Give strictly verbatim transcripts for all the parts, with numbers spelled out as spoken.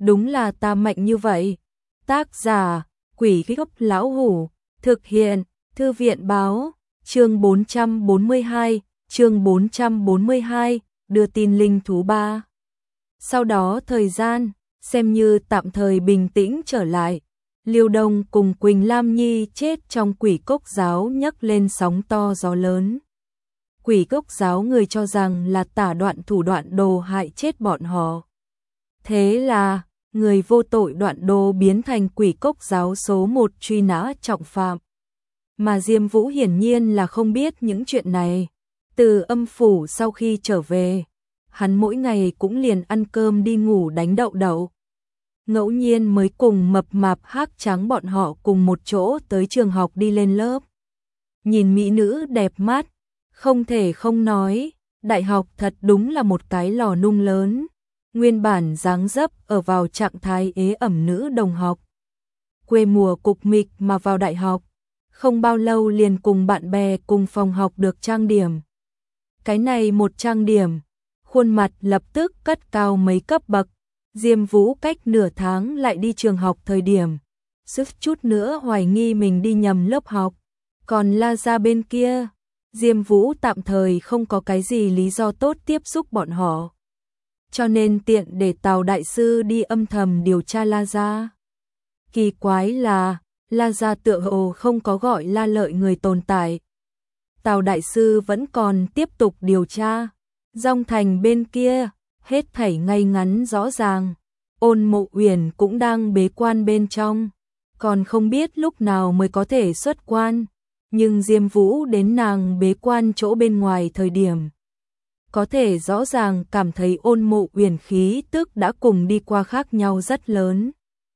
đúng là ta mạnh như vậy. Tác giả, Quỷ Gốc Lão Hủ, thực hiện, Thư viện Báo, chương bốn trăm bốn mươi hai, chương bốn trăm bốn mươi hai, đưa tin linh thú ba. Sau đó thời gian, xem như tạm thời bình tĩnh trở lại. Liêu Đông cùng Quỳnh Lam Nhi chết trong Quỷ Cốc Giáo nhấc lên sóng to gió lớn. Quỷ Cốc Giáo người cho rằng là Tả Đoạn thủ Đoạn Đồ hại chết bọn họ. Thế là, người vô tội Đoạn Đồ biến thành Quỷ Cốc Giáo số một truy nã trọng phạm. Mà Diêm Vũ hiển nhiên là không biết những chuyện này. Từ âm phủ sau khi trở về, hắn mỗi ngày cũng liền ăn cơm đi ngủ đánh đậu đậu. Ngẫu nhiên mới cùng mập mạp hắc trắng bọn họ cùng một chỗ tới trường học đi lên lớp. Nhìn mỹ nữ đẹp mắt, không thể không nói, đại học thật đúng là một cái lò nung lớn. Nguyên bản dáng dấp ở vào trạng thái ế ẩm nữ đồng học. Quê mùa cục mịch mà vào đại học, không bao lâu liền cùng bạn bè cùng phòng học được trang điểm. Cái này một trang điểm, khuôn mặt lập tức cất cao mấy cấp bậc. Diêm Vũ cách nửa tháng lại đi trường học thời điểm, suýt chút nữa hoài nghi mình đi nhầm lớp học. Còn La Gia bên kia, Diêm Vũ tạm thời không có cái gì lý do tốt tiếp xúc bọn họ. Cho nên tiện để Tào Đại Sư đi âm thầm điều tra La Gia. Kỳ quái là, La Gia tựa hồ không có gọi La Lợi người tồn tại. Tào Đại Sư vẫn còn tiếp tục điều tra. Dòng Thành bên kia, hết thảy ngay ngắn rõ ràng. Ôn Mộ Uyển cũng đang bế quan bên trong, còn không biết lúc nào mới có thể xuất quan. Nhưng Diêm Vũ đến nàng bế quan chỗ bên ngoài thời điểm, có thể rõ ràng cảm thấy Ôn Mộ Uyển khí tức đã cùng đi qua khác nhau rất lớn.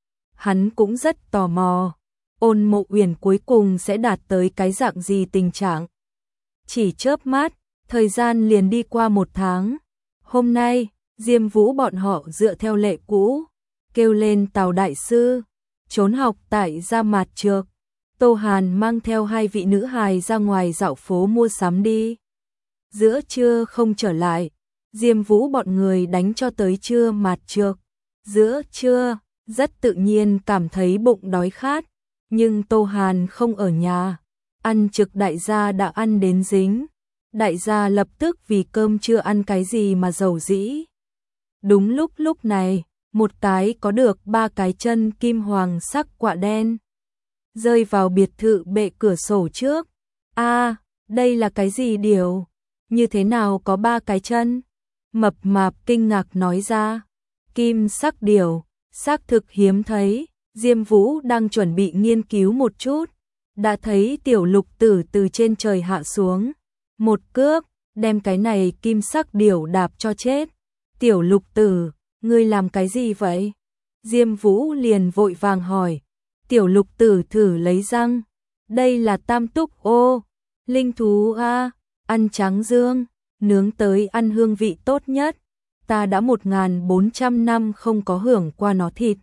Hắn cũng rất tò mò, Ôn Mộ Uyển cuối cùng sẽ đạt tới cái dạng gì tình trạng. Chỉ chớp mắt, thời gian liền đi qua một tháng. Hôm nay, Diêm Vũ bọn họ dựa theo lệ cũ, kêu lên Tào Đại Sư, trốn học tại Gia Mạt Trược. Tô Hàn mang theo hai vị nữ hài ra ngoài dạo phố mua sắm đi. Giữa trưa không trở lại, Diêm Vũ bọn người đánh cho tới trưa Mạt Trược. Giữa trưa, rất tự nhiên cảm thấy bụng đói khát, nhưng Tô Hàn không ở nhà. Ăn trực đại gia đã ăn đến dính. Đại gia lập tức vì cơm chưa ăn cái gì mà rầu rĩ. Đúng lúc lúc này, một cái có được ba cái chân kim hoàng sắc quạ đen rơi vào biệt thự bệ cửa sổ trước. A, đây là cái gì điều? Như thế nào có ba cái chân? Mập mạp kinh ngạc nói ra. Kim sắc điều, xác thực hiếm thấy. Diêm Vũ đang chuẩn bị nghiên cứu một chút, đã thấy tiểu lục tử từ trên trời hạ xuống. Một cước, đem cái này kim sắc điều đạp cho chết. Tiểu lục tử, ngươi làm cái gì vậy? Diêm Vũ liền vội vàng hỏi. Tiểu lục tử thử lấy răng. Đây là tam túc ô, linh thú a, ăn trắng dương, nướng tới ăn hương vị tốt nhất. Ta đã một nghìn bốn trăm năm không có hưởng qua nó thịt.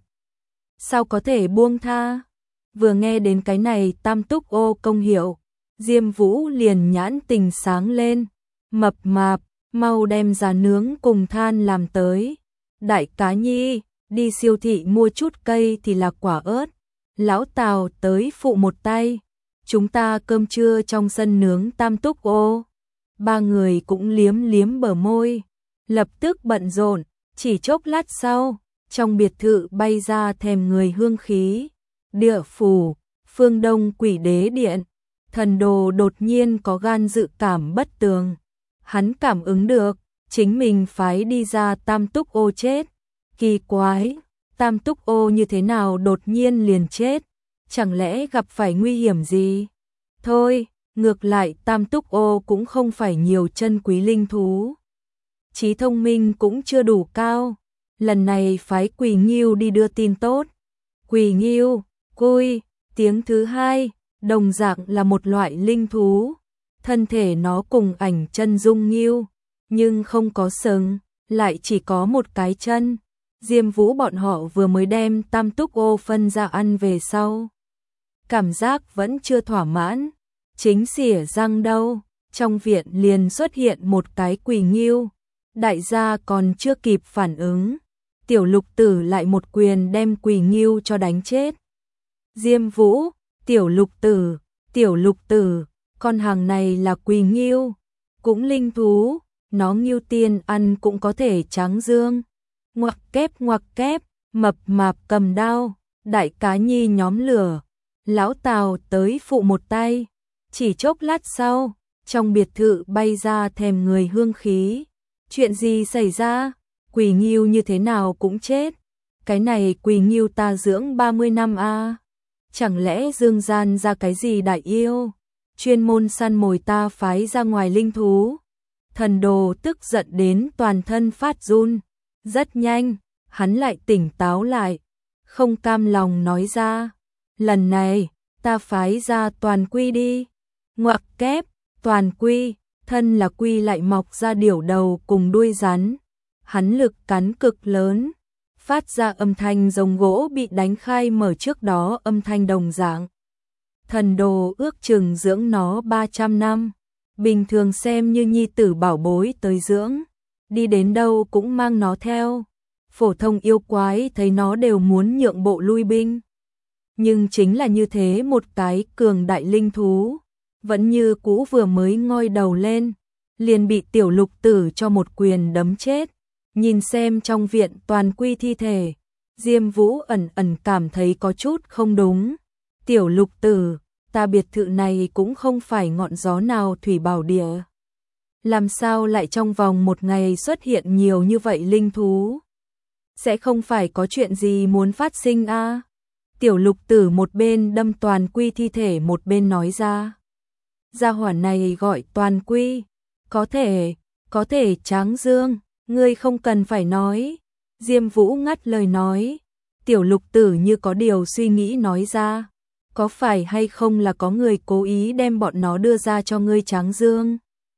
Sao có thể buông tha? Vừa nghe đến cái này tam túc ô công hiệu, Diêm Vũ liền nhãn tình sáng lên. Mập mạp, mau đem ra nướng cùng than làm tới. Đại cá nhi, đi siêu thị mua chút cây thì là quả ớt. Lão Tào tới phụ một tay. Chúng ta cơm trưa trong sân nướng tam túc ô. Ba người cũng liếm liếm bờ môi, lập tức bận rộn. Chỉ chốc lát sau, trong biệt thự bay ra thèm người hương khí. Địa phủ, phương Đông Quỷ Đế Điện. Thần Đồ đột nhiên có gan dự cảm bất tường. Hắn cảm ứng được, chính mình phái đi ra tam túc ô chết. Kỳ quái, tam túc ô như thế nào đột nhiên liền chết? Chẳng lẽ gặp phải nguy hiểm gì? Thôi, ngược lại tam túc ô cũng không phải nhiều chân quý linh thú. Trí thông minh cũng chưa đủ cao. Lần này phái Quỳ Nghiêu đi đưa tin tốt. Quỳ Nghiêu, côi, tiếng thứ hai, đồng dạng là một loại linh thú. Thân thể nó cùng ảnh chân dung nghiêu, nhưng không có sừng, lại chỉ có một cái chân. Diêm Vũ bọn họ vừa mới đem tam túc ô phân ra ăn về sau. Cảm giác vẫn chưa thỏa mãn. Chính xỉa răng đâu, trong viện liền xuất hiện một cái Quỳ Nghiêu. Đại gia còn chưa kịp phản ứng. Tiểu Lục Tử lại một quyền đem Quỳ Ngưu cho đánh chết. Diêm Vũ, Tiểu Lục Tử, Tiểu Lục Tử, con hàng này là Quỳ Ngưu, cũng linh thú, nó Ngưu tiên ăn cũng có thể tráng dương. Ngoặc kép ngoặc kép, mập mạp cầm đao, đại cá nhi nhóm lửa, lão Tào tới phụ một tay. Chỉ chốc lát sau, trong biệt thự bay ra thèm người hương khí. Chuyện gì xảy ra? Quỳ Ngưu như thế nào cũng chết. Cái này Quỳ Ngưu ta dưỡng ba mươi năm a. À? Chẳng lẽ dương gian ra cái gì đại yêu? Chuyên môn săn mồi ta phái ra ngoài linh thú. Thần Đồ tức giận đến toàn thân phát run. Rất nhanh, hắn lại tỉnh táo lại, không cam lòng nói ra, lần này, ta phái ra Toàn Quy đi. Ngoặc kép, Toàn Quy, thân là quy lại mọc ra điểu đầu cùng đuôi rắn. Hắn lực cắn cực lớn, phát ra âm thanh giống gỗ bị đánh khai mở trước đó âm thanh đồng dạng. Thần Đồ ước chừng dưỡng nó ba trăm năm, bình thường xem như nhi tử bảo bối tới dưỡng, đi đến đâu cũng mang nó theo. Phổ thông yêu quái thấy nó đều muốn nhượng bộ lui binh. Nhưng chính là như thế một cái cường đại linh thú, vẫn như cũ vừa mới ngoi đầu lên, liền bị Tiểu Lục Tử cho một quyền đấm chết. Nhìn xem trong viện Toàn Quy thi thể, Diêm Vũ ẩn ẩn cảm thấy có chút không đúng. Tiểu Lục Tử, ta biệt thự này cũng không phải ngọn gió nào thủy bảo địa. Làm sao lại trong vòng một ngày xuất hiện nhiều như vậy linh thú? Sẽ không phải có chuyện gì muốn phát sinh a? À? Tiểu Lục Tử một bên đâm Toàn Quy thi thể một bên nói ra. Gia hỏa này gọi Toàn Quy, có thể, có thể tráng dương, ngươi không cần phải nói. Diêm Vũ ngắt lời nói. Tiểu Lục Tử như có điều suy nghĩ nói ra. Có phải hay không là có người cố ý đem bọn nó đưa ra cho ngươi tráng dương?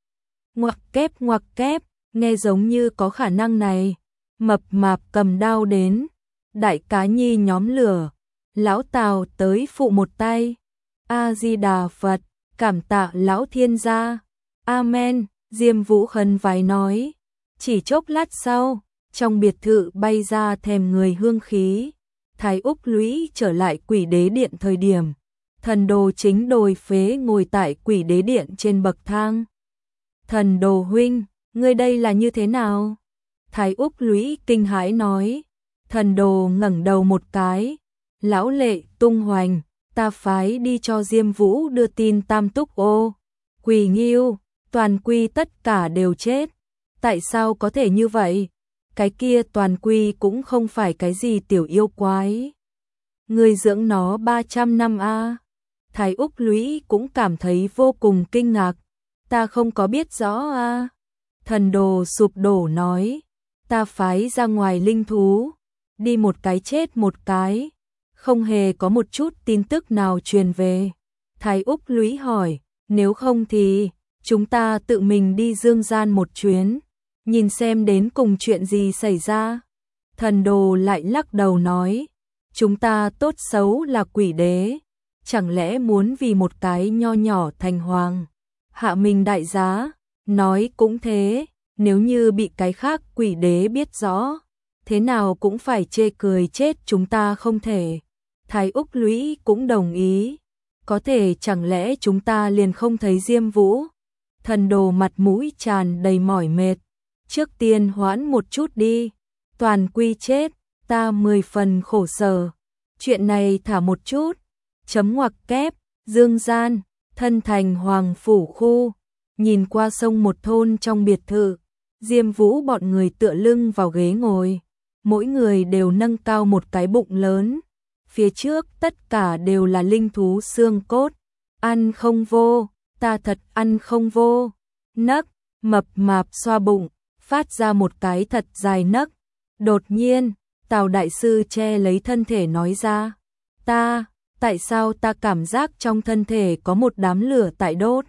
Ngoặc kép ngoặc kép, nghe giống như có khả năng này. Mập mạp cầm đao đến, đại cá nhi nhóm lửa, lão Tào tới phụ một tay. A Di Đà Phật, cảm tạ lão thiên gia. Amen, Diêm Vũ khấn vái nói. Chỉ chốc lát sau, trong biệt thự bay ra thèm người hương khí. Thái Úc Lũy trở lại Quỷ Đế Điện thời điểm, Thần Đồ chính đồi phế ngồi tại Quỷ Đế Điện trên bậc thang. Thần Đồ huynh, ngươi đây là như thế nào? Thái Úc Lũy kinh hãi nói. Thần Đồ ngẩng đầu một cái. Lão Lệ tung hoành, ta phái đi cho Diêm Vũ đưa tin Tam Túc Ô, Quỳ Ngưu, Toàn Quy tất cả đều chết. Tại sao có thể như vậy? Cái kia Toàn Quy cũng không phải cái gì tiểu yêu quái. Người dưỡng nó ba trăm năm a. À? Thái Úc Lũy cũng cảm thấy vô cùng kinh ngạc. Ta không có biết rõ a. À? Thần Đồ sụp đổ nói. Ta phái ra ngoài linh thú, đi một cái chết một cái, không hề có một chút tin tức nào truyền về. Thái Úc Lũy hỏi, nếu không thì chúng ta tự mình đi dương gian một chuyến, nhìn xem đến cùng chuyện gì xảy ra. Thần Đồ lại lắc đầu nói, chúng ta tốt xấu là quỷ đế, chẳng lẽ muốn vì một cái nho nhỏ thành hoàng hạ mình đại giá? Nói cũng thế, nếu như bị cái khác quỷ đế biết rõ, thế nào cũng phải chê cười chết chúng ta không thể. Thái Úc Lũy cũng đồng ý, có thể chẳng lẽ chúng ta liền không thấy Diêm Vũ? Thần Đồ mặt mũi tràn đầy mỏi mệt, trước tiên hoãn một chút đi, Toàn Quy chết, ta mười phần khổ sở, chuyện này thả một chút. Chấm ngoặc kép, dương gian, thân thành Hoàng Phủ khu, nhìn qua sông một thôn trong biệt thự, Diêm Vũ bọn người tựa lưng vào ghế ngồi, mỗi người đều nâng cao một cái bụng lớn, phía trước tất cả đều là linh thú xương cốt, ăn không vô, ta thật ăn không vô, nấc, mập mạp xoa bụng, phát ra một cái thật dài nấc. Đột nhiên, Tào Đại Sư che lấy thân thể nói ra, ta, tại sao ta cảm giác trong thân thể có một đám lửa tại đốt?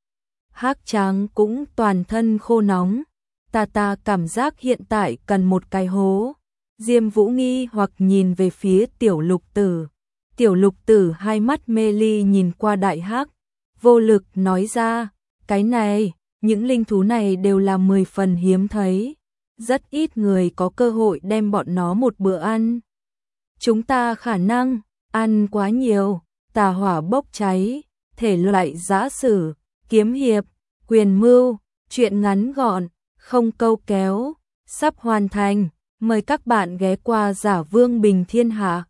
Hắc Tráng cũng toàn thân khô nóng, ta ta cảm giác hiện tại cần một cái hố. Diêm Vũ nghi hoặc nhìn về phía Tiểu Lục Tử. Tiểu Lục Tử hai mắt mê ly nhìn qua Đại Hắc, vô lực nói ra, cái này, những linh thú này đều là mười phần hiếm thấy. rất ít người có cơ hội đem bọn nó một bữa ăn. Chúng ta khả năng ăn quá nhiều, tà hỏa bốc cháy, thể loại giã sử, kiếm hiệp, quyền mưu, truyện ngắn gọn, không câu kéo, sắp hoàn thành. Mời các bạn ghé qua Giả Vương Bình Thiên Hạ.